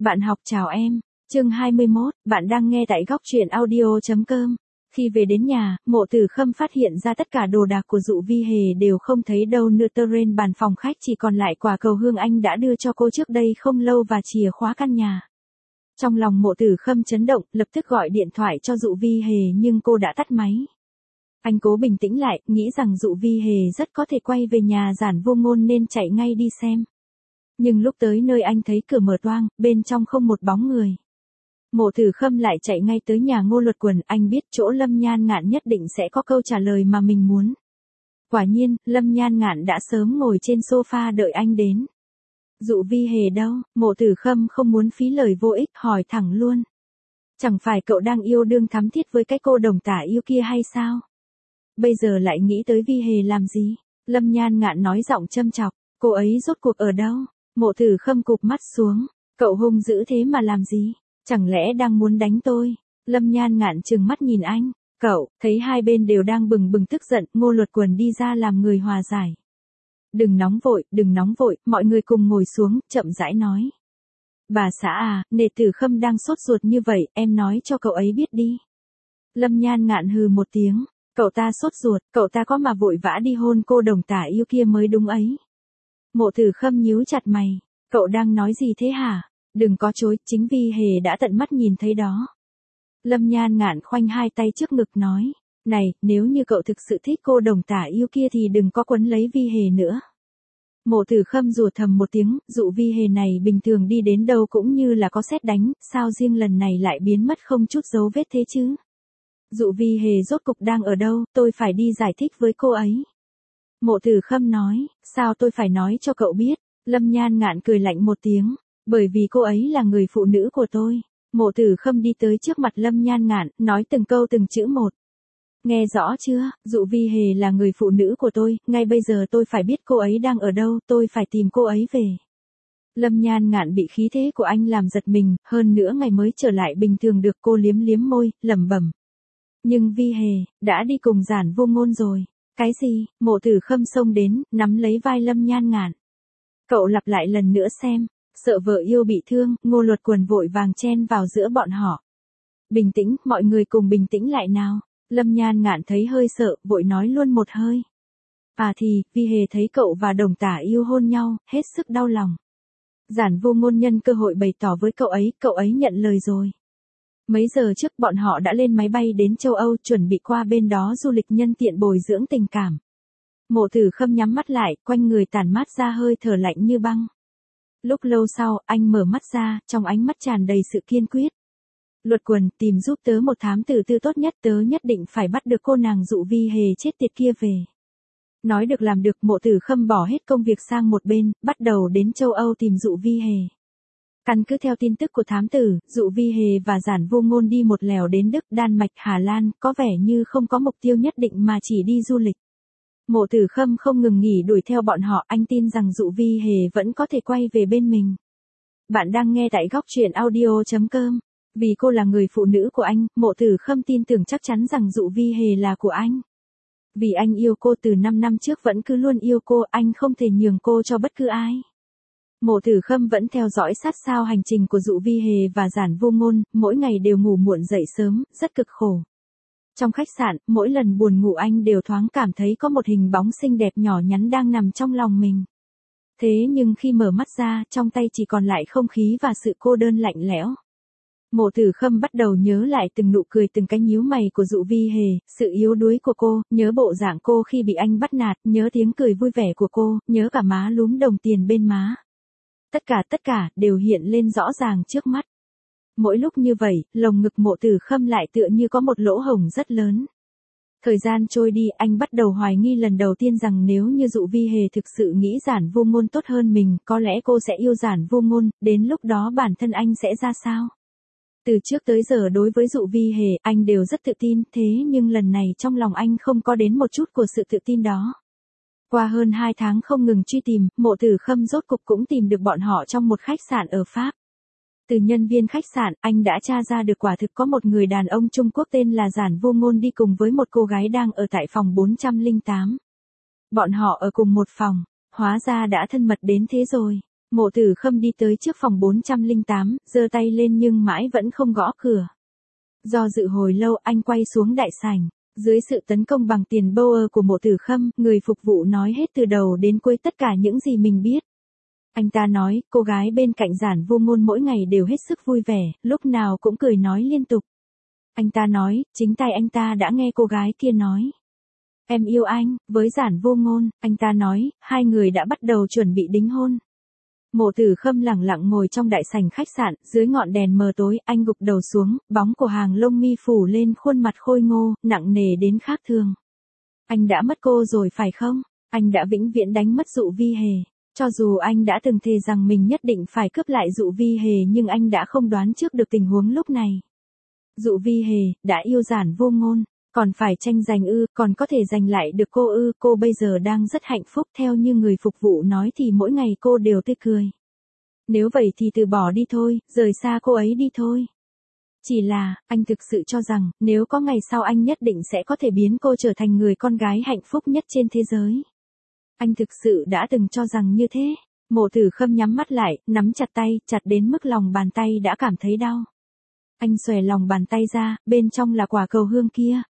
Bạn học chào em. Chương 21, bạn đang nghe tại góc truyện audio.com. Khi về đến nhà, Mộ Tử Khâm phát hiện ra tất cả đồ đạc của Dụ Vi Hề đều không thấy đâu nữa, trên bàn phòng khách chỉ còn lại quả cầu hương anh đã đưa cho cô trước đây không lâu và chìa khóa căn nhà. Trong lòng Mộ Tử Khâm chấn động, lập tức gọi điện thoại cho Dụ Vi Hề nhưng cô đã tắt máy. Anh cố bình tĩnh lại, nghĩ rằng Dụ Vi Hề rất có thể quay về nhà Giản Vô Ngôn nên chạy ngay đi xem. Nhưng lúc tới nơi anh thấy cửa mở toang, bên trong không một bóng người. Mộ Tử Khâm lại chạy ngay tới nhà Ngô Luật Quần, anh biết chỗ Lâm Nhan Ngạn nhất định sẽ có câu trả lời mà mình muốn. Quả nhiên, Lâm Nhan Ngạn đã sớm ngồi trên sofa đợi anh đến. Dụ Vi Hề đâu? Mộ Tử Khâm không muốn phí lời vô ích, hỏi thẳng luôn. Chẳng phải cậu đang yêu đương thắm thiết với cái cô đồng tả yêu kia hay sao? Bây giờ lại nghĩ tới Vi Hề làm gì? Lâm Nhan Ngạn nói giọng châm chọc, cô ấy rốt cuộc ở đâu? Mộ Tử Khâm cụp mắt xuống, cậu hung dữ thế mà làm gì? Chẳng lẽ đang muốn đánh tôi? Lâm Nhan Ngạn trừng mắt nhìn anh, cậu, thấy hai bên đều đang bừng bừng tức giận, Ngô Luật Quần đi ra làm người hòa giải. Đừng nóng vội, mọi người cùng ngồi xuống, chậm rãi nói. Bà xã à, Nề Tử Khâm đang sốt ruột như vậy, em nói cho cậu ấy biết đi. Lâm Nhan Ngạn hừ một tiếng, cậu ta sốt ruột, cậu ta có mà vội vã đi hôn cô đồng tả yêu kia mới đúng ấy. Mộ Tử Khâm nhíu chặt mày, cậu đang nói gì thế hả? Đừng có chối, chính Vi Hề đã tận mắt nhìn thấy đó. Lâm Nhan Ngạn khoanh hai tay trước ngực nói, này, nếu như cậu thực sự thích cô đồng tả yêu kia thì đừng có quấn lấy Vi Hề nữa. Mộ Tử Khâm rủa thầm một tiếng, Dụ Vi Hề này bình thường đi đến đâu cũng như là có sét đánh, sao riêng lần này lại biến mất không chút dấu vết thế chứ? Dụ Vi Hề rốt cục đang ở đâu, tôi phải đi giải thích với cô ấy. Mộ Tử Khâm nói, sao tôi phải nói cho cậu biết? Lâm Nhan Ngạn cười lạnh một tiếng, bởi vì cô ấy là người phụ nữ của tôi. Mộ Tử Khâm đi tới trước mặt Lâm Nhan Ngạn, nói từng câu từng chữ một. Nghe rõ chưa, Dụ Vi Hề là người phụ nữ của tôi, ngay bây giờ tôi phải biết cô ấy đang ở đâu, tôi phải tìm cô ấy về. Lâm Nhan Ngạn bị khí thế của anh làm giật mình, hơn nữa ngày mới trở lại bình thường được, cô liếm liếm môi, lẩm bẩm. Nhưng Vi Hề, đã đi cùng Giản Vô Ngôn rồi. Cái gì? Mộ Tử Khâm xông đến, nắm lấy vai Lâm Nhan Ngạn. Cậu lặp lại lần nữa xem. Sợ vợ yêu bị thương, Ngô Luật Quần vội vàng chen vào giữa bọn họ. Bình tĩnh, mọi người cùng bình tĩnh lại nào. Lâm Nhan Ngạn thấy hơi sợ, vội nói luôn một hơi. À thì, Vi Hề thấy cậu và đồng tả yêu hôn nhau, hết sức đau lòng. Giản Vô Ngôn nhân cơ hội bày tỏ với cậu ấy nhận lời rồi. Mấy giờ trước bọn họ đã lên máy bay đến châu Âu, chuẩn bị qua bên đó du lịch nhân tiện bồi dưỡng tình cảm. Mộ Tử Khâm nhắm mắt lại, quanh người tản mát ra hơi thở lạnh như băng. Lúc lâu sau, anh mở mắt ra, trong ánh mắt tràn đầy sự kiên quyết. Luật Quần, tìm giúp tớ một thám tử tư tốt nhất, tớ nhất định phải bắt được cô nàng Dụ Vi Hề chết tiệt kia về. Nói được làm được, Mộ Tử Khâm bỏ hết công việc sang một bên, bắt đầu đến châu Âu tìm Dụ Vi Hề. Căn cứ theo tin tức của thám tử, Dụ Vi Hề và Giản Vô Ngôn đi một lèo đến Đức, Đan Mạch, Hà Lan, có vẻ như không có mục tiêu nhất định mà chỉ đi du lịch. Mộ Tử Khâm không ngừng nghỉ đuổi theo bọn họ, anh tin rằng Dụ Vi Hề vẫn có thể quay về bên mình. Bạn đang nghe tại góc truyện audio.com. Vì cô là người phụ nữ của anh, Mộ Tử Khâm tin tưởng chắc chắn rằng Dụ Vi Hề là của anh. Vì anh yêu cô từ 5 năm trước vẫn cứ luôn yêu cô, anh không thể nhường cô cho bất cứ ai. Mộ Tử Khâm vẫn theo dõi sát sao hành trình của Dụ Vi Hề và Giản Vô Ngôn, mỗi ngày đều ngủ muộn dậy sớm, rất cực khổ. Trong khách sạn, mỗi lần buồn ngủ anh đều thoáng cảm thấy có một hình bóng xinh đẹp nhỏ nhắn đang nằm trong lòng mình. Thế nhưng khi mở mắt ra, trong tay chỉ còn lại không khí và sự cô đơn lạnh lẽo. Mộ Tử Khâm bắt đầu nhớ lại từng nụ cười, từng cái nhíu mày của Dụ Vi Hề, sự yếu đuối của cô, nhớ bộ dạng cô khi bị anh bắt nạt, nhớ tiếng cười vui vẻ của cô, nhớ cả má lúm đồng tiền bên má. Tất cả đều hiện lên rõ ràng trước mắt. Mỗi lúc như vậy, lồng ngực Mộ Tử Khâm lại tựa như có một lỗ hổng rất lớn. Thời gian trôi đi, anh bắt đầu hoài nghi lần đầu tiên rằng nếu như Dụ Vi Hề thực sự nghĩ Giản Vô Ngôn tốt hơn mình, có lẽ cô sẽ yêu Giản Vô Ngôn, đến lúc đó bản thân anh sẽ ra sao? Từ trước tới giờ đối với Dụ Vi Hề, anh đều rất tự tin, thế nhưng lần này trong lòng anh không có đến một chút của sự tự tin đó. Qua hơn 2 tháng không ngừng truy tìm, Mộ Tử Khâm rốt cục cũng tìm được bọn họ trong một khách sạn ở Pháp. Từ nhân viên khách sạn, anh đã tra ra được quả thực có một người đàn ông Trung Quốc tên là Giản Vô Ngôn đi cùng với một cô gái đang ở tại phòng 408. Bọn họ ở cùng một phòng, hóa ra đã thân mật đến thế rồi. Mộ Tử Khâm đi tới trước phòng 408, giơ tay lên nhưng mãi vẫn không gõ cửa. Do dự hồi lâu anh quay xuống đại sảnh. Dưới sự tấn công bằng tiền Bauer của Mộ Tử Khâm, người phục vụ nói hết từ đầu đến cuối tất cả những gì mình biết. Anh ta nói, cô gái bên cạnh Giản Vô Ngôn mỗi ngày đều hết sức vui vẻ, lúc nào cũng cười nói liên tục. Anh ta nói, chính tay anh ta đã nghe cô gái kia nói. Em yêu anh, với Giản Vô Ngôn, anh ta nói, hai người đã bắt đầu chuẩn bị đính hôn. Mộ Tử Khâm lẳng lặng ngồi trong đại sảnh khách sạn, dưới ngọn đèn mờ tối, anh gục đầu xuống, bóng của hàng lông mi phủ lên khuôn mặt khôi ngô, nặng nề đến khác thường. Anh đã mất cô rồi phải không? Anh đã vĩnh viễn đánh mất Dụ Vi Hề. Cho dù anh đã từng thề rằng mình nhất định phải cướp lại Dụ Vi Hề nhưng anh đã không đoán trước được tình huống lúc này. Dụ Vi Hề, đã yêu Giản Vô Ngôn, còn phải tranh giành ư, còn có thể giành lại được cô ư, cô bây giờ đang rất hạnh phúc theo như người phục vụ nói thì mỗi ngày cô đều tươi cười. Nếu vậy thì từ bỏ đi thôi, rời xa cô ấy đi thôi. Chỉ là, anh thực sự cho rằng, nếu có ngày sau anh nhất định sẽ có thể biến cô trở thành người con gái hạnh phúc nhất trên thế giới. Anh thực sự đã từng cho rằng như thế. Mộ Tử Khâm nhắm mắt lại, nắm chặt tay, chặt đến mức lòng bàn tay đã cảm thấy đau. Anh xòe lòng bàn tay ra, bên trong là quả cầu hương kia.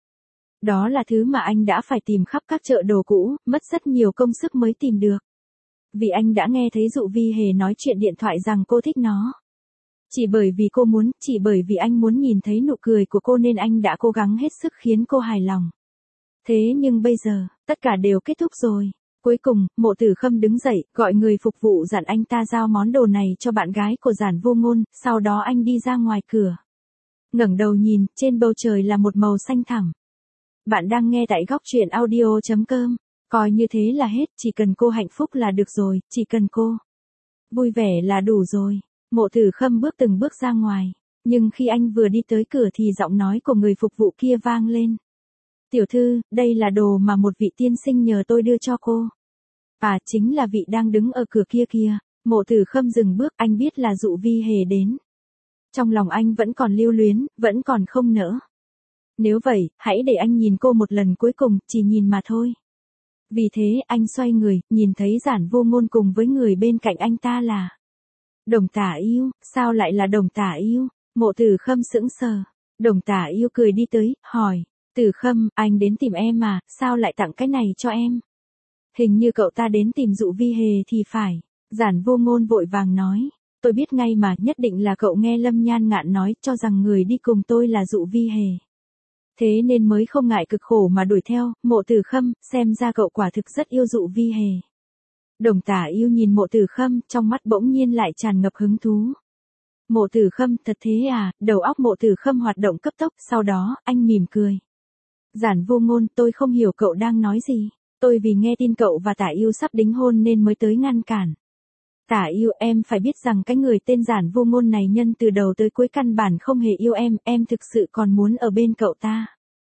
Đó là thứ mà anh đã phải tìm khắp các chợ đồ cũ, mất rất nhiều công sức mới tìm được. Vì anh đã nghe thấy Dụ Vi Hề nói chuyện điện thoại rằng cô thích nó. Chỉ bởi vì cô muốn, chỉ bởi vì anh muốn nhìn thấy nụ cười của cô nên anh đã cố gắng hết sức khiến cô hài lòng. Thế nhưng bây giờ, tất cả đều kết thúc rồi. Cuối cùng, Mộ Tử Khâm đứng dậy, gọi người phục vụ dặn anh ta giao món đồ này cho bạn gái của Giản Vô Ngôn, sau đó anh đi ra ngoài cửa. Ngẩng đầu nhìn, trên bầu trời là một màu xanh thẳm. Bạn đang nghe tại góc truyện audio.com. Coi như thế là hết, chỉ cần cô hạnh phúc là được rồi, chỉ cần cô vui vẻ là đủ rồi. Mộ Tử Khâm bước từng bước ra ngoài, nhưng khi anh vừa đi tới cửa thì giọng nói của người phục vụ kia vang lên. Tiểu thư, đây là đồ mà một vị tiên sinh nhờ tôi đưa cho cô. À, chính là vị đang đứng ở cửa kia kìa. Mộ Tử Khâm dừng bước, anh biết là Dụ Vi Hề đến. Trong lòng anh vẫn còn lưu luyến, vẫn còn không nỡ. Nếu vậy, hãy để anh nhìn cô một lần cuối cùng, chỉ nhìn mà thôi. Vì thế, anh xoay người, nhìn thấy Giản Vô Ngôn cùng với người bên cạnh anh ta là Đồng Tả Yêu. Sao lại là Đồng Tả Yêu? Mộ Tử Khâm sững sờ. Đồng Tả Yêu cười đi tới, hỏi. Tử Khâm, anh đến tìm em mà, sao lại tặng cái này cho em? Hình như cậu ta đến tìm Dụ Vi Hề thì phải. Giản Vô Ngôn vội vàng nói. Tôi biết ngay mà, nhất định là cậu nghe Lâm Nhan Ngạn nói, cho rằng người đi cùng tôi là Dụ Vi Hề. Thế nên mới không ngại cực khổ mà đuổi theo. Mộ Tử Khâm, xem ra cậu quả thực rất yêu Dụ Vi Hề. Đồng Tả Yêu nhìn Mộ Tử Khâm, trong mắt bỗng nhiên lại tràn ngập hứng thú. Mộ Tử Khâm, thật thế à? Đầu óc Mộ Tử Khâm hoạt động cấp tốc, sau đó, anh mỉm cười. Giản Vô Ngôn, tôi không hiểu cậu đang nói gì. Tôi vì nghe tin cậu và Tả Yêu sắp đính hôn nên mới tới ngăn cản. Tả Yêu, em phải biết rằng cái người tên Giản Vô Ngôn này nhân từ đầu tới cuối căn bản không hề yêu em thực sự còn muốn ở bên cậu ta.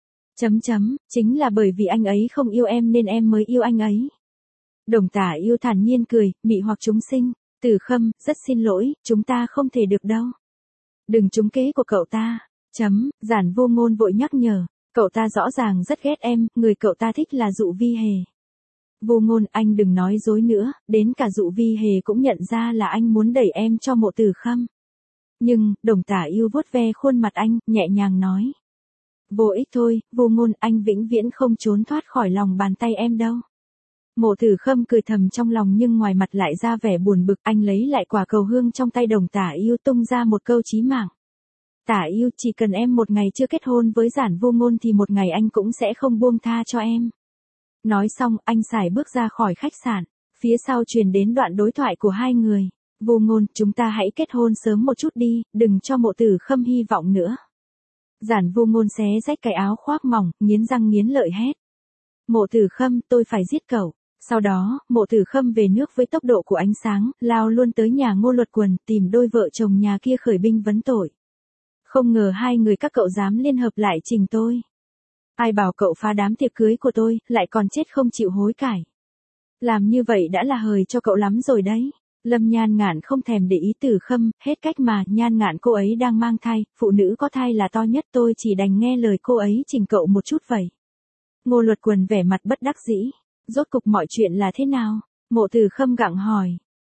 Chính là bởi vì anh ấy không yêu em nên em mới yêu anh ấy. Đồng Tả Yêu thản nhiên cười, mị hoặc chúng sinh. Tử Khâm, rất xin lỗi, chúng ta không thể được đâu. Đừng trúng kế của cậu ta. Giản Vô Ngôn vội nhắc nhở. Cậu ta rõ ràng rất ghét em, người cậu ta thích là Dụ Vi Hề. Vô Ngôn, anh đừng nói dối nữa, đến cả Dụ Vi Hề cũng nhận ra là anh muốn đẩy em cho Mộ Tử Khâm. Nhưng, Đồng Tả Yêu vuốt ve khuôn mặt anh, nhẹ nhàng nói. Vô ích thôi, Vô Ngôn, anh vĩnh viễn không trốn thoát khỏi lòng bàn tay em đâu. Mộ Tử Khâm cười thầm trong lòng nhưng ngoài mặt lại ra vẻ buồn bực, anh lấy lại quả cầu hương trong tay Đồng Tả Yêu tung ra một câu chí mạng. Tả Yêu, chỉ cần em một ngày chưa kết hôn với Giản Vô Ngôn thì một ngày anh cũng sẽ không buông tha cho em. Nói xong, anh sải bước ra khỏi khách sạn. Phía sau truyền đến đoạn đối thoại của hai người. Vô Ngôn, chúng ta hãy kết hôn sớm một chút đi, đừng cho Mộ Tử Khâm hy vọng nữa. Giản Vô Ngôn xé rách cái áo khoác mỏng, nghiến răng nghiến lợi hét. Mộ Tử Khâm, tôi phải giết cậu. Sau đó, Mộ Tử Khâm về nước với tốc độ của ánh sáng, lao luôn tới nhà Ngô Luật Quần, tìm đôi vợ chồng nhà kia khởi binh vấn tội. Không ngờ hai người các cậu dám liên hợp lại chỉnh tôi. Ai bảo cậu phá đám tiệc cưới của tôi, lại còn chết không chịu hối cải. Làm như vậy đã là hời cho cậu lắm rồi đấy. Lâm Nhan Ngạn không thèm để ý Tử Khâm, hết cách mà, Nhan Ngạn cô ấy đang mang thai, phụ nữ có thai là to nhất, tôi chỉ đành nghe lời cô ấy chỉnh cậu một chút vậy. Ngô Luật Quần vẻ mặt bất đắc dĩ. Rốt cục mọi chuyện là thế nào? Mộ Tử Khâm gặng hỏi.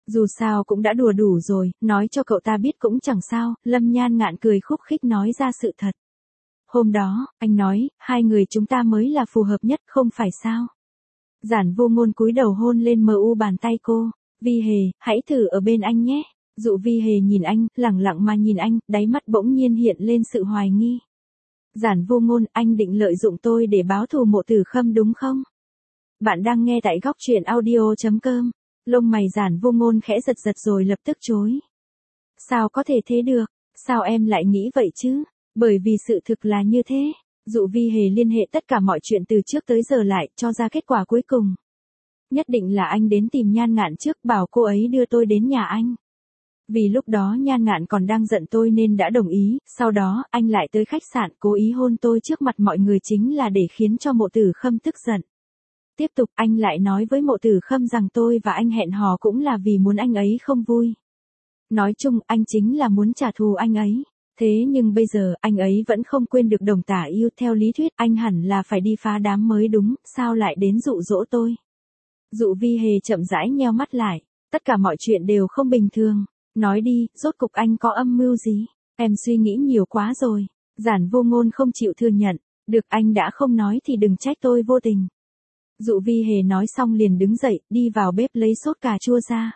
Dù sao cũng đã đùa đủ rồi, nói cho cậu ta biết cũng chẳng sao, Lâm Nhan Ngạn cười khúc khích nói ra sự thật. Hôm đó, anh nói, hai người chúng ta mới là phù hợp nhất, không phải sao? Giản Vô Ngôn cúi đầu hôn lên bàn tay cô. Vi Hề, hãy thử ở bên anh nhé. Dụ Vi Hề nhìn anh, lẳng lặng mà nhìn anh, đáy mắt bỗng nhiên hiện lên sự hoài nghi. Giản Vô Ngôn, anh định lợi dụng tôi để báo thù Mộ Tử Khâm đúng không? Bạn đang nghe tại góc truyện audio.com. Lông mày Giản Vô Ngôn khẽ giật giật rồi lập tức chối. Sao có thể thế được? Sao em lại nghĩ vậy chứ? Bởi vì sự thực là như thế. Dụ Vi Hề liên hệ tất cả mọi chuyện từ trước tới giờ lại, cho ra kết quả cuối cùng. Nhất định là anh đến tìm Nhan Ngạn trước, bảo cô ấy đưa tôi đến nhà anh. Vì lúc đó Nhan Ngạn còn đang giận tôi nên đã đồng ý, sau đó anh lại tới khách sạn cố ý hôn tôi trước mặt mọi người chính là để khiến cho Mộ Tử Khâm tức giận. Tiếp tục anh lại nói với Mộ Tử Khâm rằng tôi và anh hẹn hò cũng là vì muốn anh ấy không vui. Nói chung anh chính là muốn trả thù anh ấy. Thế nhưng bây giờ anh ấy vẫn không quên được Đồng Tả Yêu, theo lý thuyết anh hẳn là phải đi phá đám mới đúng, sao lại đến dụ dỗ tôi. Dụ Vi Hề chậm rãi nheo mắt lại, tất cả mọi chuyện đều không bình thường. Nói đi, rốt cục anh có âm mưu gì? Em suy nghĩ nhiều quá rồi. Giản Vô Ngôn không chịu thừa nhận. Được, anh đã không nói thì đừng trách tôi vô tình. Dụ Vi Hề nói xong liền đứng dậy, đi vào bếp lấy sốt cà chua ra.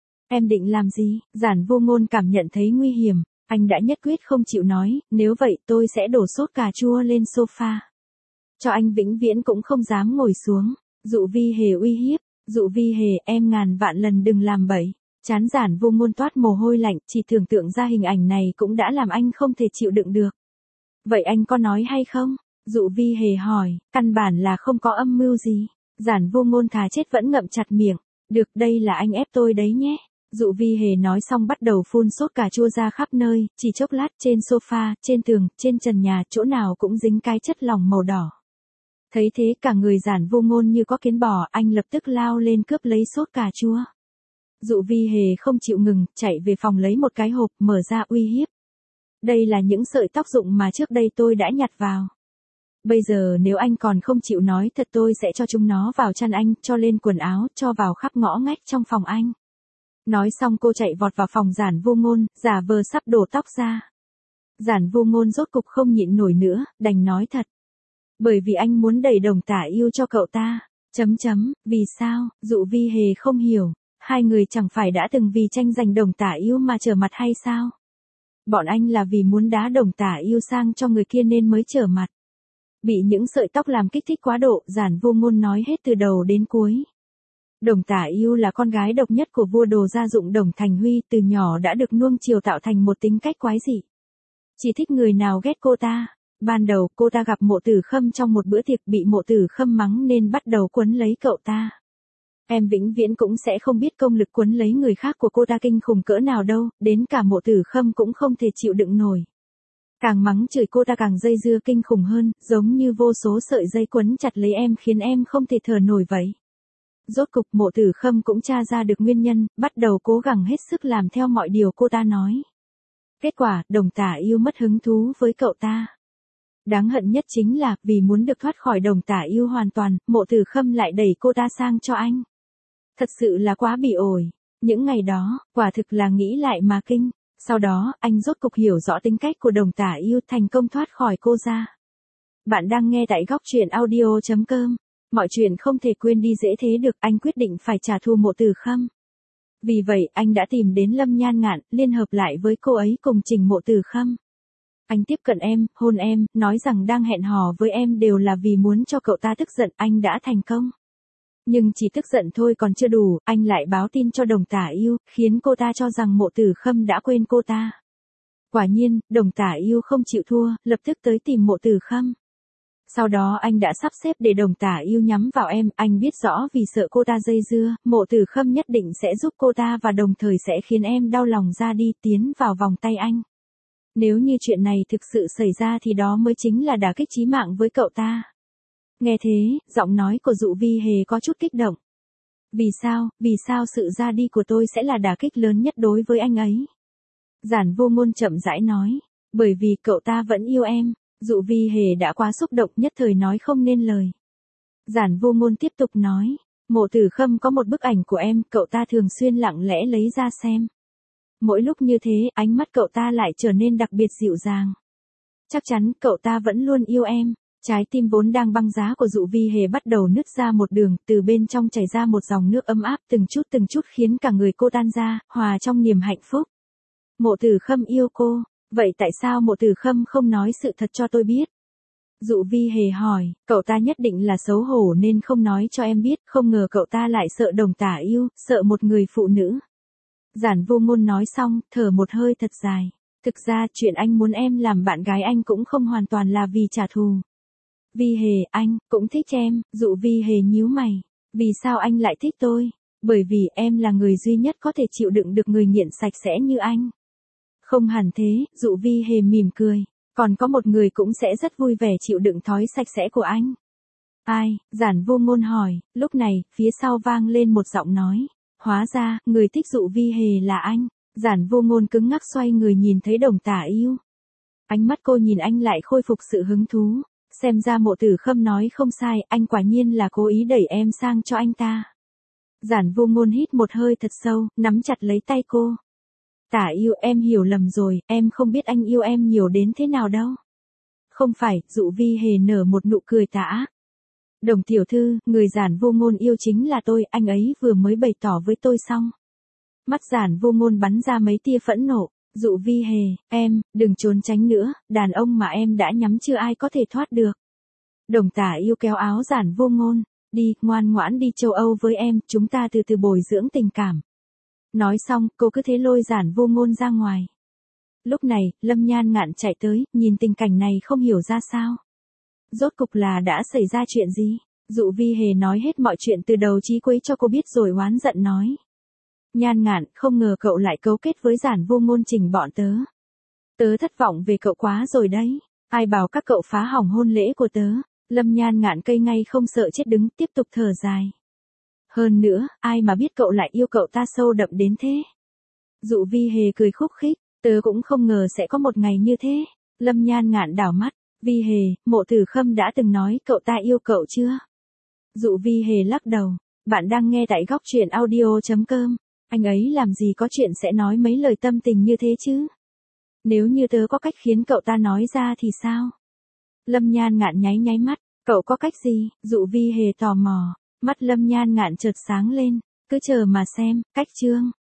Em định làm gì? Giản Vô Ngôn cảm nhận thấy nguy hiểm. Anh đã nhất quyết không chịu nói, nếu vậy tôi sẽ đổ sốt cà chua lên sofa. Cho anh vĩnh viễn cũng không dám ngồi xuống. Dụ Vi Hề uy hiếp. Dụ Vi Hề, em ngàn vạn lần đừng làm bậy. Chán Giản Vô Ngôn toát mồ hôi lạnh, chỉ tưởng tượng ra hình ảnh này cũng đã làm anh không thể chịu đựng được. Vậy anh có nói hay không? Dụ Vi Hề hỏi, căn bản là không có âm mưu gì. Giản Vô Ngôn thà chết vẫn ngậm chặt miệng. Được, đây là anh ép tôi đấy nhé. Dụ Vi Hề nói xong bắt đầu phun sốt cà chua ra khắp nơi, chỉ chốc lát trên sofa, trên tường, trên trần nhà, chỗ nào cũng dính cái chất lỏng màu đỏ. Thấy thế cả người Giản Vô Ngôn như có kiến bò, anh lập tức lao lên cướp lấy sốt cà chua. Dụ Vi Hề không chịu ngừng, chạy về phòng lấy một cái hộp, mở ra uy hiếp. Đây là những sợi tóc rụng mà trước đây tôi đã nhặt vào. Bây giờ nếu anh còn không chịu nói thật tôi sẽ cho chúng nó vào chăn anh, cho lên quần áo, cho vào khắp ngõ ngách trong phòng anh. Nói xong cô chạy vọt vào phòng Giản Vô Ngôn, giả vờ sắp đổ tóc ra. Giản Vô Ngôn rốt cục không nhịn nổi nữa, đành nói thật. Bởi vì anh muốn đẩy Đồng Tả Yêu cho cậu ta. Vì sao? Dụ Vi Hề không hiểu. Hai người chẳng phải đã từng vì tranh giành Đồng Tả Yêu mà trở mặt hay sao? Bọn anh là vì muốn đá Đồng Tả Yêu sang cho người kia nên mới trở mặt. Bị những sợi tóc làm kích thích quá độ, Giản Vô Ngôn nói hết từ đầu đến cuối. Đồng Tả Yêu là con gái độc nhất của vua đồ gia dụng Đồng Thành Huy, từ nhỏ đã được nuông chiều tạo thành một tính cách quái dị. Chỉ thích người nào ghét cô ta. Ban đầu cô ta gặp Mộ Tử Khâm trong một bữa tiệc, bị Mộ Tử Khâm mắng nên bắt đầu quấn lấy cậu ta. Em vĩnh viễn cũng sẽ không biết công lực quấn lấy người khác của cô ta kinh khủng cỡ nào đâu, đến cả Mộ Tử Khâm cũng không thể chịu đựng nổi. Càng mắng chửi cô ta càng dây dưa kinh khủng hơn, giống như vô số sợi dây quấn chặt lấy em khiến em không thể thở nổi vậy. Rốt cục Mộ Tử Khâm cũng tra ra được nguyên nhân, bắt đầu cố gắng hết sức làm theo mọi điều cô ta nói. Kết quả, Đồng Tả Yêu mất hứng thú với cậu ta. Đáng hận nhất chính là, vì muốn được thoát khỏi Đồng Tả Yêu hoàn toàn, Mộ Tử Khâm lại đẩy cô ta sang cho anh. Thật sự là quá bị ổi. Những ngày đó, quả thực là nghĩ lại mà kinh. Sau đó, anh rốt cục hiểu rõ tính cách của Đồng Tả Yêu, thành công thoát khỏi cô ra. Bạn đang nghe tại góc truyện audio.com. Mọi chuyện không thể quên đi dễ thế được, anh quyết định phải trả thù Mộ Tử Khâm. Vì vậy, anh đã tìm đến Lâm Nhan Ngạn, liên hợp lại với cô ấy cùng chỉnh Mộ Tử Khâm. Anh tiếp cận em, hôn em, nói rằng đang hẹn hò với em đều là vì muốn cho cậu ta tức giận, anh đã thành công. Nhưng chỉ tức giận thôi còn chưa đủ, anh lại báo tin cho Đồng Tả Yêu, khiến cô ta cho rằng Mộ Tử Khâm đã quên cô ta. Quả nhiên, Đồng Tả Yêu không chịu thua, lập tức tới tìm Mộ Tử Khâm. Sau đó anh đã sắp xếp để Đồng Tả Yêu nhắm vào em, anh biết rõ vì sợ cô ta dây dưa, Mộ Tử Khâm nhất định sẽ giúp cô ta và đồng thời sẽ khiến em đau lòng ra đi, tiến vào vòng tay anh. Nếu như chuyện này thực sự xảy ra thì đó mới chính là đả kích chí mạng với cậu ta. Nghe thế, giọng nói của Dụ Vi Hề có chút kích động. Vì sao sự ra đi của tôi sẽ là đả kích lớn nhất đối với anh ấy? Giản Vô Ngôn chậm rãi nói, bởi vì cậu ta vẫn yêu em. Dụ Vi Hề đã quá xúc động nhất thời nói không nên lời. Giản Vô Ngôn tiếp tục nói, Mộ Tử Khâm có một bức ảnh của em, cậu ta thường xuyên lặng lẽ lấy ra xem. Mỗi lúc như thế, ánh mắt cậu ta lại trở nên đặc biệt dịu dàng. Chắc chắn, cậu ta vẫn luôn yêu em. Trái tim vốn đang băng giá của Dụ Vi Hề bắt đầu nứt ra một đường, từ bên trong chảy ra một dòng nước ấm áp từng chút khiến cả người cô tan ra, hòa trong niềm hạnh phúc. Mộ Tử Khâm yêu cô, vậy tại sao Mộ Tử Khâm không nói sự thật cho tôi biết? Dụ Vi Hề hỏi, cậu ta nhất định là xấu hổ nên không nói cho em biết, không ngờ cậu ta lại sợ Đồng Tả yêu, sợ một người phụ nữ. Giản Vô Ngôn nói xong, thở một hơi thật dài. Thực ra, chuyện anh muốn em làm bạn gái anh cũng không hoàn toàn là vì trả thù. Vi Hề, anh cũng thích em. Dụ Vi Hề nhíu mày. Vì sao anh lại thích tôi? Bởi vì em là người duy nhất có thể chịu đựng được người nghiện sạch sẽ như anh. Không hẳn thế, Dụ Vi Hề mỉm cười. Còn có một người cũng sẽ rất vui vẻ chịu đựng thói sạch sẽ của anh. Ai? Giản Vô Ngôn hỏi. Lúc này, phía sau vang lên một giọng nói. Hóa ra, người thích Dụ Vi Hề là anh. Giản Vô Ngôn cứng ngắc xoay người nhìn thấy Đồng Tả yêu. Ánh mắt cô nhìn anh lại khôi phục sự hứng thú. Xem ra Mộ Tử Khâm nói không sai, anh quả nhiên là cố ý đẩy em sang cho anh ta. Giản Vô Ngôn hít một hơi thật sâu, nắm chặt lấy tay cô. Tả yêu, em hiểu lầm rồi, em không biết anh yêu em nhiều đến thế nào đâu. Không phải, Dụ Vi Hề nở một nụ cười tà ác. Đồng tiểu thư, người Giản Vô Ngôn yêu chính là tôi, anh ấy vừa mới bày tỏ với tôi xong. Mắt Giản Vô Ngôn bắn ra mấy tia phẫn nộ. Dụ Vi Hề, em, đừng trốn tránh nữa, đàn ông mà em đã nhắm chưa ai có thể thoát được. Đồng Tả yêu kéo áo Giản Vô Ngôn, đi, ngoan ngoãn đi châu Âu với em, chúng ta từ từ bồi dưỡng tình cảm. Nói xong, cô cứ thế lôi Giản Vô Ngôn ra ngoài. Lúc này, Lâm Nhan Ngạn chạy tới, nhìn tình cảnh này không hiểu ra sao. Rốt cục là đã xảy ra chuyện gì? Dụ Vi Hề nói hết mọi chuyện từ đầu chí cuối cho cô biết rồi oán giận nói. Nhan Ngạn, không ngờ cậu lại cấu kết với Giản Vô Ngôn chỉnh bọn tớ. Tớ thất vọng về cậu quá rồi đấy. Ai bảo các cậu phá hỏng hôn lễ của tớ. Lâm Nhan Ngạn cây ngay không sợ chết đứng tiếp tục thở dài. Hơn nữa, ai mà biết cậu lại yêu cậu ta sâu đậm đến thế. Dụ Vi Hề cười khúc khích, tớ cũng không ngờ sẽ có một ngày như thế. Lâm Nhan Ngạn đảo mắt, Vi Hề, Mộ Tử Khâm đã từng nói cậu ta yêu cậu chưa? Dụ Vi Hề lắc đầu, bạn đang nghe tại góc truyện audio.com. Anh ấy làm gì có chuyện sẽ nói mấy lời tâm tình như thế chứ? Nếu như tớ có cách khiến cậu ta nói ra thì sao? Lâm Nhan Ngạn nháy mắt, cậu có cách gì? Dụ Vi Hề tò mò, mắt Lâm Nhan Ngạn chợt sáng lên, cứ chờ mà xem, cách chương.